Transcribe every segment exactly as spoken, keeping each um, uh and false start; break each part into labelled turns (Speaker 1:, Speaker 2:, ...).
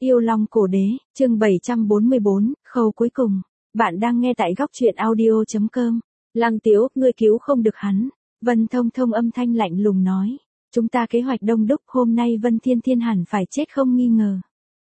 Speaker 1: Yêu Long Cổ Đế, chương bảy trăm bốn mươi bốn, khâu cuối cùng. Bạn đang nghe tại góc truyện audio chấm com. Lăng Tiếu, ngươi cứu không được hắn. Vân Thông Thông âm thanh lạnh lùng nói. Chúng ta kế hoạch đông đúc, hôm nay Vân Thiên Thiên hẳn phải chết không nghi ngờ.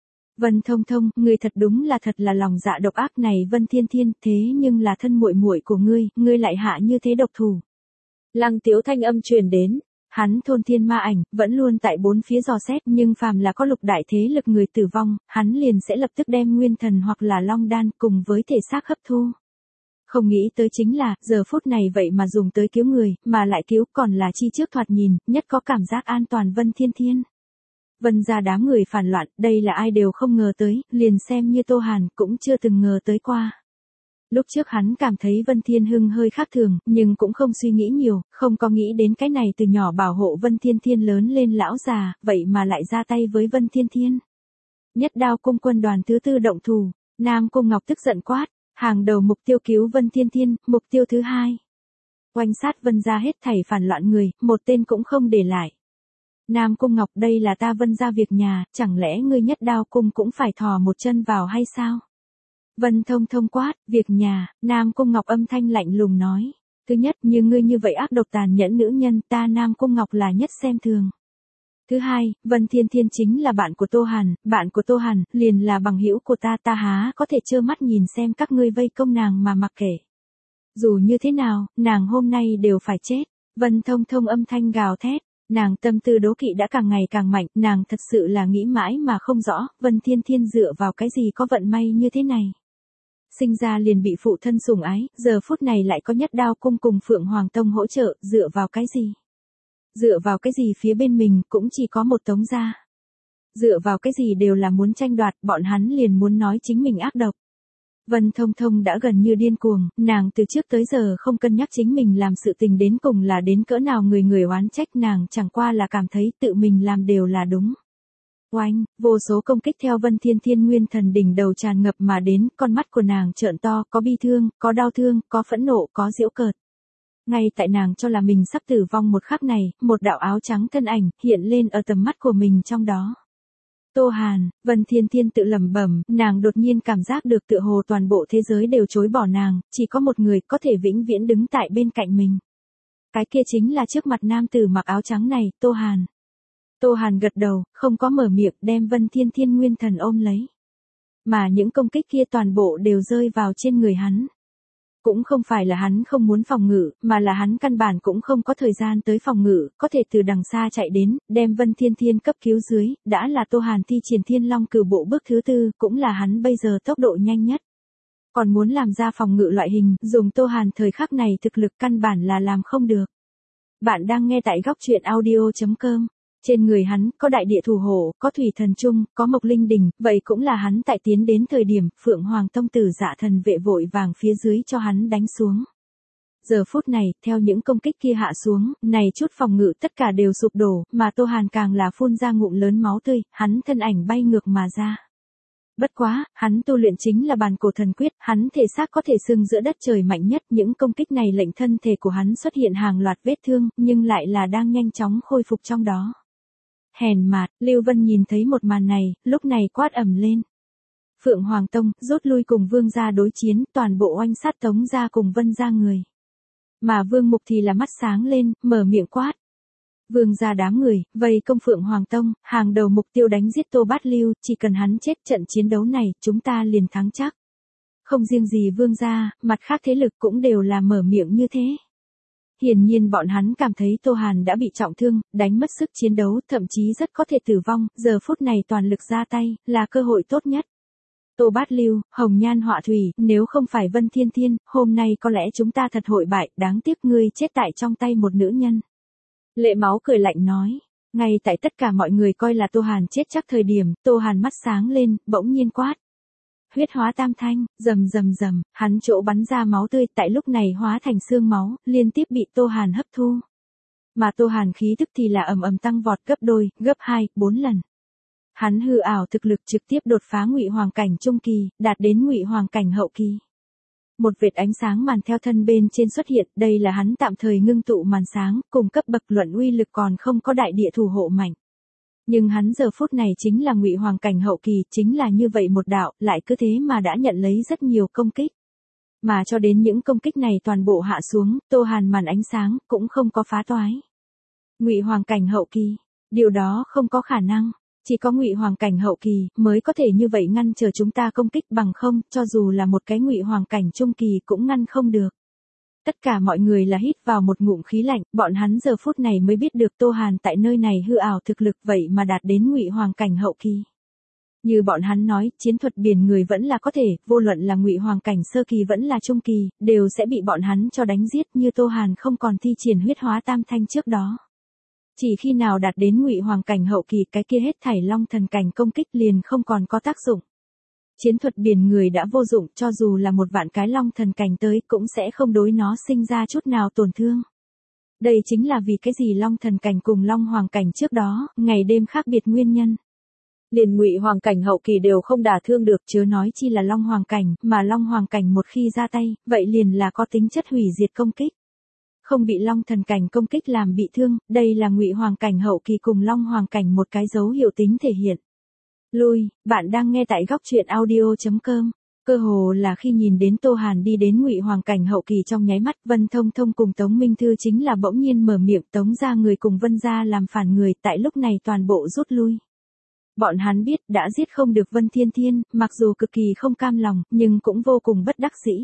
Speaker 1: Vân Thông Thông, ngươi thật đúng là thật là lòng dạ độc ác này Vân Thiên Thiên, thế nhưng là thân muội muội của ngươi, ngươi lại hạ như thế độc thủ. Lăng Tiếu thanh âm truyền đến. Hắn thôn thiên ma ảnh, vẫn luôn tại bốn phía dò xét, nhưng phàm là có lục đại thế lực người tử vong, hắn liền sẽ lập tức đem nguyên thần hoặc là long đan cùng với thể xác hấp thu. Không nghĩ tới chính là, giờ phút này vậy mà dùng tới cứu người, mà lại cứu còn là chi trước thoạt nhìn, nhất có cảm giác an toàn Vân Thiên Thiên. Vân ra đám người phản loạn, đây là ai đều không ngờ tới, liền xem như Tô Hàn cũng chưa từng ngờ tới qua. Lúc trước hắn cảm thấy Vân Thiên Hưng hơi khác thường, nhưng cũng không suy nghĩ nhiều, không có nghĩ đến cái này từ nhỏ bảo hộ Vân Thiên Thiên lớn lên lão già, vậy mà lại ra tay với Vân Thiên Thiên. Nhất Đao cung quân đoàn thứ tư động thủ, Nam Cung Ngọc tức giận quát, hàng đầu mục tiêu cứu Vân Thiên Thiên, mục tiêu thứ hai. Oanh sát Vân ra hết thảy phản loạn người, một tên cũng không để lại. Nam Cung Ngọc, đây là ta Vân ra việc nhà, chẳng lẽ ngươi Nhất Đao cung cũng phải thò một chân vào hay sao? Vân Thông Thông quát, việc nhà, Nam Cung Ngọc âm thanh lạnh lùng nói. Thứ nhất, như ngươi như vậy ác độc tàn nhẫn nữ nhân, ta Nam Cung Ngọc là nhất xem thường. Thứ hai, Vân Thiên Thiên chính là bạn của Tô Hàn, bạn của Tô Hàn, liền là bằng hữu của ta, ta há có thể trơ mắt nhìn xem các ngươi vây công nàng mà mặc kệ. Dù như thế nào, nàng hôm nay đều phải chết. Vân Thông Thông âm thanh gào thét. Nàng tâm tư đố kỵ đã càng ngày càng mạnh, nàng thật sự là nghĩ mãi mà không rõ, Vân Thiên Thiên dựa vào cái gì có vận may như thế này. Sinh ra liền bị phụ thân sủng ái, giờ phút này lại có Nhất Đao cung cùng Phượng Hoàng Tông hỗ trợ, dựa vào cái gì? Dựa vào cái gì phía bên mình cũng chỉ có một Tống gia. Dựa vào cái gì đều là muốn tranh đoạt, bọn hắn liền muốn nói chính mình ác độc. Vân Thông Thông đã gần như điên cuồng, nàng từ trước tới giờ không cân nhắc chính mình làm sự tình đến cùng là đến cỡ nào người người oán trách, nàng chẳng qua là cảm thấy tự mình làm đều là đúng. Oanh, vô số công kích theo Vân Thiên Thiên nguyên thần đỉnh đầu tràn ngập mà đến, con mắt của nàng trợn to, có bi thương, có đau thương, có phẫn nộ, có giễu cợt. Ngay tại nàng cho là mình sắp tử vong một khắc này, một đạo áo trắng thân ảnh hiện lên ở tầm mắt của mình trong đó. Tô Hàn, Vân Thiên Thiên tự lẩm bẩm, nàng đột nhiên cảm giác được tựa hồ toàn bộ thế giới đều chối bỏ nàng, chỉ có một người có thể vĩnh viễn đứng tại bên cạnh mình. Cái kia chính là trước mặt nam tử mặc áo trắng này, Tô Hàn. Tô Hàn gật đầu, không có mở miệng, đem Vân Thiên Thiên nguyên thần ôm lấy. Mà những công kích kia toàn bộ đều rơi vào trên người hắn. Cũng không phải là hắn không muốn phòng ngự, mà là hắn căn bản cũng không có thời gian tới phòng ngự, có thể từ đằng xa chạy đến, đem Vân Thiên Thiên cấp cứu dưới, đã là Tô Hàn thi triển Thiên Long Cửu Bộ bước thứ tư, cũng là hắn bây giờ tốc độ nhanh nhất. Còn muốn làm ra phòng ngự loại hình, dùng Tô Hàn thời khắc này thực lực căn bản là làm không được. Bạn đang nghe tại góc truyện audio chấm com. Trên người hắn, có đại địa thủ hộ, có thủy thần trung, có mộc linh đỉnh, vậy cũng là hắn tại tiến đến thời điểm, Phượng Hoàng Tông tử Dạ Thần vệ vội vàng phía dưới cho hắn đánh xuống. Giờ phút này, theo những công kích kia hạ xuống, này chút phòng ngự tất cả đều sụp đổ, mà Tô Hàn càng là phun ra ngụm lớn máu tươi, hắn thân ảnh bay ngược mà ra. Bất quá, hắn tu luyện chính là bàn cổ thần quyết, hắn thể xác có thể xưng giữa đất trời mạnh nhất, những công kích này lệnh thân thể của hắn xuất hiện hàng loạt vết thương, nhưng lại là đang nhanh chóng khôi phục trong đó. Hèn mạt, Lưu Vân nhìn thấy một màn này, lúc này quát ầm lên. Phượng Hoàng Tông, rút lui cùng Vương gia đối chiến, toàn bộ oanh sát Tống gia cùng Vân gia người. Mà Vương Mục thì là mắt sáng lên, mở miệng quát. Vương gia đám người, vây công Phượng Hoàng Tông, hàng đầu mục tiêu đánh giết Tô Bát Lưu, chỉ cần hắn chết trận chiến đấu này, chúng ta liền thắng chắc. Không riêng gì Vương gia, mặt khác thế lực cũng đều là mở miệng như thế. Hiển nhiên bọn hắn cảm thấy Tô Hàn đã bị trọng thương, đánh mất sức chiến đấu, thậm chí rất có thể tử vong, giờ phút này toàn lực ra tay, là cơ hội tốt nhất. Tô Bát Lưu, Hồng Nhan Họa Thủy, nếu không phải Vân Thiên Thiên, hôm nay có lẽ chúng ta thật hội bại, đáng tiếc ngươi chết tại trong tay một nữ nhân. Lệ Máu cười lạnh nói, ngay tại tất cả mọi người coi là Tô Hàn chết chắc thời điểm, Tô Hàn mắt sáng lên, bỗng nhiên quát. Huyết hóa tam thanh, rầm rầm rầm, hắn chỗ bắn ra máu tươi tại lúc này hóa thành xương máu, liên tiếp bị Tô Hàn hấp thu. Mà Tô Hàn khí tức thì là ầm ầm tăng vọt gấp đôi, gấp hai, bốn lần. Hắn hư ảo thực lực trực tiếp đột phá Ngụy Hoàng cảnh trung kỳ, đạt đến Ngụy Hoàng cảnh hậu kỳ. Một vệt ánh sáng màn theo thân bên trên xuất hiện, đây là hắn tạm thời ngưng tụ màn sáng, cùng cấp bậc luận uy lực còn không có đại địa thủ hộ mạnh. Nhưng hắn giờ phút này chính là Ngụy Hoàng cảnh hậu kỳ, chính là như vậy một đạo, lại cứ thế mà đã nhận lấy rất nhiều công kích. Mà cho đến những công kích này toàn bộ hạ xuống, Tô Hàn màn ánh sáng cũng không có phá toái. Ngụy Hoàng cảnh hậu kỳ, điều đó không có khả năng, chỉ có Ngụy Hoàng cảnh hậu kỳ mới có thể như vậy ngăn trở chúng ta công kích, bằng không, cho dù là một cái Ngụy Hoàng cảnh trung kỳ cũng ngăn không được. Tất cả mọi người là hít vào một ngụm khí lạnh, bọn hắn giờ phút này mới biết được Tô Hàn tại nơi này hư ảo thực lực vậy mà đạt đến Ngụy Hoàng cảnh hậu kỳ. Như bọn hắn nói, chiến thuật biển người vẫn là có thể, vô luận là Ngụy Hoàng cảnh sơ kỳ vẫn là trung kỳ, đều sẽ bị bọn hắn cho đánh giết, như Tô Hàn không còn thi triển huyết hóa tam thanh trước đó. Chỉ khi nào đạt đến Ngụy Hoàng cảnh hậu kỳ, cái kia hết thảy long thần cảnh công kích liền không còn có tác dụng. Chiến thuật biển người đã vô dụng, cho dù là một vạn cái long thần cảnh tới cũng sẽ không đối nó sinh ra chút nào tổn thương. Đây chính là vì cái gì long thần cảnh cùng long hoàng cảnh trước đó, ngày đêm khác biệt nguyên nhân. Liền Ngụy Hoàng cảnh hậu kỳ đều không đả thương được, chớ nói chi là long hoàng cảnh, mà long hoàng cảnh một khi ra tay, vậy liền là có tính chất hủy diệt công kích. Không bị long thần cảnh công kích làm bị thương, đây là Ngụy Hoàng cảnh hậu kỳ cùng long hoàng cảnh một cái dấu hiệu tính thể hiện. Lui, bạn đang nghe tại góc truyện audio chấm com. Cơ hồ là khi nhìn đến Tô Hàn đi đến Ngụy Hoàng cảnh hậu kỳ trong nháy mắt, Vân Thông Thông cùng Tống Minh Thư chính là bỗng nhiên mở miệng, Tống gia người cùng Vân gia làm phản người, tại lúc này toàn bộ rút lui. Bọn hắn biết đã giết không được Vân Thiên Thiên, mặc dù cực kỳ không cam lòng, nhưng cũng vô cùng bất đắc dĩ.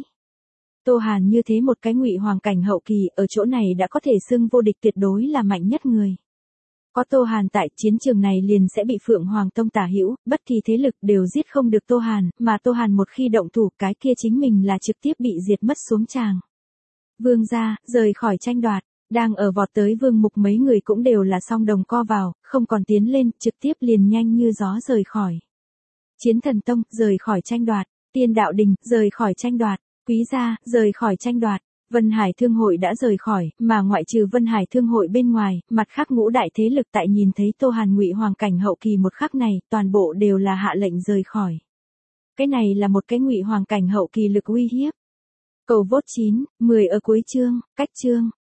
Speaker 1: Tô Hàn như thế một cái Ngụy Hoàng cảnh hậu kỳ, ở chỗ này đã có thể xưng vô địch, tuyệt đối là mạnh nhất người. Có Tô Hàn tại, chiến trường này liền sẽ bị Phượng Hoàng Tông tả hữu, bất kỳ thế lực đều giết không được Tô Hàn, mà Tô Hàn một khi động thủ, cái kia chính mình là trực tiếp bị diệt mất xuống tràng. Vương gia, rời khỏi tranh đoạt, đang ở vọt tới Vương Mục mấy người cũng đều là song đồng co vào, không còn tiến lên, trực tiếp liền nhanh như gió rời khỏi. Chiến Thần Tông, rời khỏi tranh đoạt, Tiên Đạo Đình, rời khỏi tranh đoạt, Quý gia, rời khỏi tranh đoạt. Vân Hải Thương hội đã rời khỏi, mà ngoại trừ Vân Hải Thương hội bên ngoài, mặt khác ngũ đại thế lực tại nhìn thấy Tô Hàn Ngụy Hoàng cảnh hậu kỳ một khắc này, toàn bộ đều là hạ lệnh rời khỏi. Cái này là một cái Ngụy Hoàng cảnh hậu kỳ lực uy hiếp. Cầu vote chín, mười ở cuối chương, cách chương.